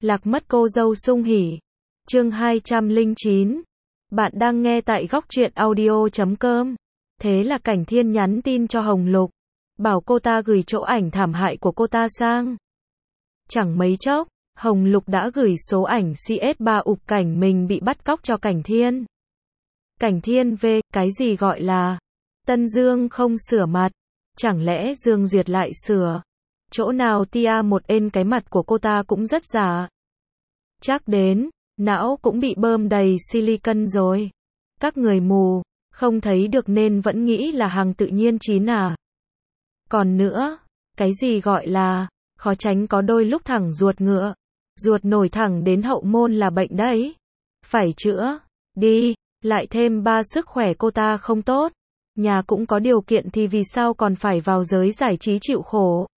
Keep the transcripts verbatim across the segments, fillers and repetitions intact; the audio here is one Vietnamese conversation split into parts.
Lạc mất cô dâu sung hỉ. Chương hai trăm lẻ chín. Bạn đang nghe tại góc truyện audio chấm com. Thế là Cảnh Thiên nhắn tin cho Hồng Lục, bảo cô ta gửi chỗ ảnh thảm hại của cô ta sang. Chẳng mấy chốc, Hồng Lục đã gửi số ảnh xê ét ba ụp cảnh mình bị bắt cóc cho Cảnh Thiên. Cảnh Thiên về, cái gì gọi là Tân Dương không sửa mặt? Chẳng lẽ Dương Duyệt lại sửa? Chỗ nào tia một ên cái mặt của cô ta cũng rất giả. Chắc đến, não cũng bị bơm đầy silicon rồi. Các người mù, không thấy được nên vẫn nghĩ là hàng tự nhiên chín à. Còn nữa, cái gì gọi là khó tránh có đôi lúc thẳng ruột ngựa. Ruột nổi thẳng đến hậu môn là bệnh đấy. Phải chữa, đi, lại thêm ba sức khỏe cô ta không tốt. Nhà cũng có điều kiện thì vì sao còn phải vào giới giải trí chịu khổ.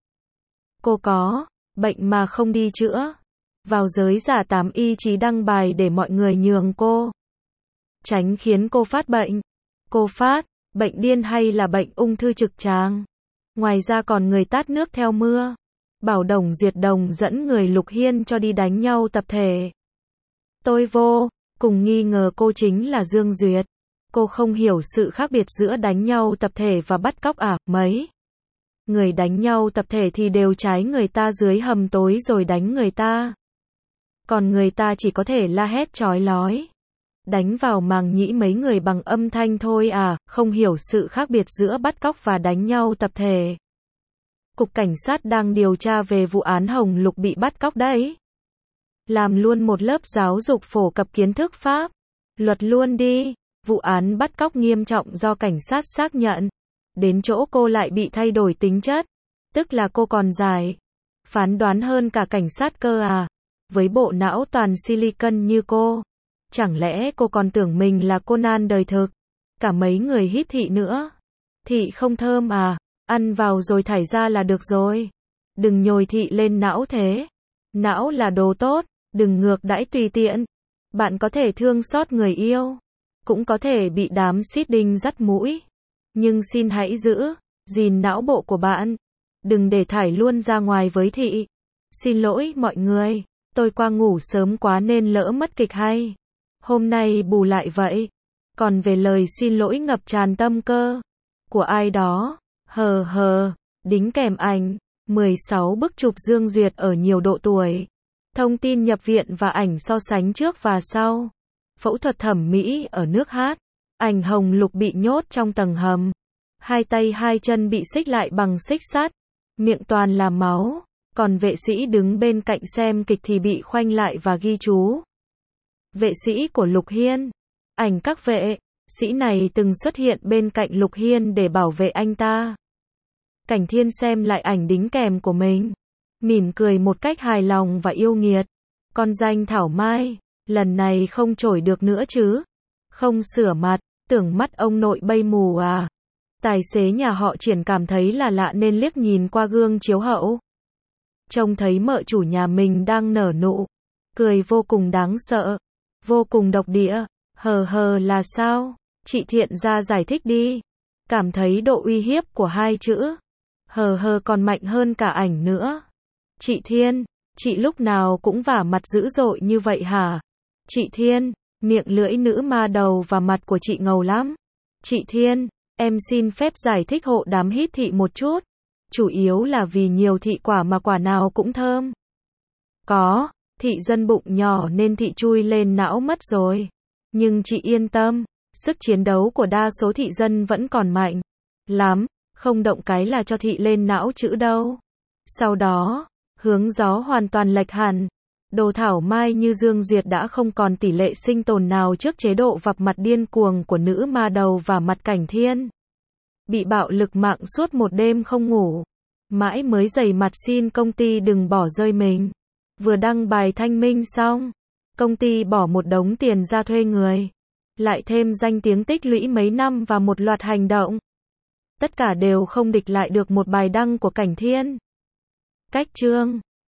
Cô có bệnh mà không đi chữa. Vào giới giả tám y chí đăng bài để mọi người nhường cô. Tránh khiến cô phát bệnh. Cô phát bệnh điên hay là bệnh ung thư trực tràng. Ngoài ra còn người tát nước theo mưa. Bảo Đồng Duyệt Đồng dẫn người Lục Hiên cho đi đánh nhau tập thể. Tôi vô cùng nghi ngờ cô chính là Dương Duyệt. Cô không hiểu sự khác biệt giữa đánh nhau tập thể và bắt cóc à, mấy. Người đánh nhau tập thể thì đều trái người ta dưới hầm tối rồi đánh người ta. Còn người ta chỉ có thể la hét chói lói. Đánh vào màng nhĩ mấy người bằng âm thanh thôi à, không hiểu sự khác biệt giữa bắt cóc và đánh nhau tập thể. Cục Cảnh sát đang điều tra về vụ án Hồng Lục bị bắt cóc đấy. Làm luôn một lớp giáo dục phổ cập kiến thức pháp luật luôn đi. Vụ án bắt cóc nghiêm trọng do cảnh sát xác nhận. Đến chỗ cô lại bị thay đổi tính chất. Tức là cô còn giải phán đoán hơn cả cảnh sát cơ à. Với bộ não toàn silicon như cô. Chẳng lẽ cô còn tưởng mình là Conan đời thực. Cả mấy người hít thị nữa. Thị không thơm à. Ăn vào rồi thải ra là được rồi. Đừng nhồi thị lên não thế. Não là đồ tốt. Đừng ngược đãi tùy tiện. Bạn có thể thương xót người yêu. Cũng có thể bị đám xít đinh dắt mũi. Nhưng xin hãy giữ gìn não bộ của bạn. Đừng để thải luôn ra ngoài với thị. Xin lỗi mọi người. Tôi qua ngủ sớm quá nên lỡ mất kịch hay. Hôm nay bù lại vậy. Còn về lời xin lỗi ngập tràn tâm cơ của ai đó. Hờ hờ. Đính kèm ảnh mười sáu bức chụp Dương Duyệt ở nhiều độ tuổi. Thông tin nhập viện và ảnh so sánh trước và sau. Phẫu thuật thẩm mỹ ở nước hát. Ảnh Hồng Lục bị nhốt trong tầng hầm. Hai tay hai chân bị xích lại bằng xích sắt. Miệng toàn là máu. Còn vệ sĩ đứng bên cạnh xem kịch thì bị khoanh lại và ghi chú. Vệ sĩ của Lục Hiên. Ảnh các vệ sĩ này từng xuất hiện bên cạnh Lục Hiên để bảo vệ anh ta. Cảnh Thiên xem lại ảnh đính kèm của mình. Mỉm cười một cách hài lòng và yêu nghiệt. Con danh Thảo Mai. Lần này không trổi được nữa chứ. Không sửa mặt. Tưởng mắt ông nội bay mù à. Tài xế nhà họ Triển cảm thấy là lạ nên liếc nhìn qua gương chiếu hậu. Trông thấy mợ chủ nhà mình đang nở nụ. Cười vô cùng đáng sợ. Vô cùng độc địa. Hờ hờ là sao? Chị Thiện ra giải thích đi. Cảm thấy độ uy hiếp của hai chữ hờ hờ còn mạnh hơn cả ảnh nữa. Chị Thiên, chị lúc nào cũng vả mặt dữ dội như vậy hả? Chị Thiên, miệng lưỡi nữ ma đầu và mặt của chị ngầu lắm. Chị Thiên, em xin phép giải thích hộ đám hít thị một chút. Chủ yếu là vì nhiều thị quả mà quả nào cũng thơm. Có, thị dân bụng nhỏ nên thị chui lên não mất rồi. Nhưng chị yên tâm, sức chiến đấu của đa số thị dân vẫn còn mạnh lắm, không động cái là cho thị lên não chữ đâu. Sau đó, hướng gió hoàn toàn lệch hẳn. Đồ Thảo Mai như Dương Duyệt đã không còn tỷ lệ sinh tồn nào trước chế độ vập mặt điên cuồng của nữ ma đầu và mặt Cảnh Thiên. Bị bạo lực mạng suốt một đêm không ngủ. Mãi mới dày mặt xin công ty đừng bỏ rơi mình. Vừa đăng bài thanh minh xong. Công ty bỏ một đống tiền ra thuê người. Lại thêm danh tiếng tích lũy mấy năm và một loạt hành động. Tất cả đều không địch lại được một bài đăng của Cảnh Thiên. Cách chương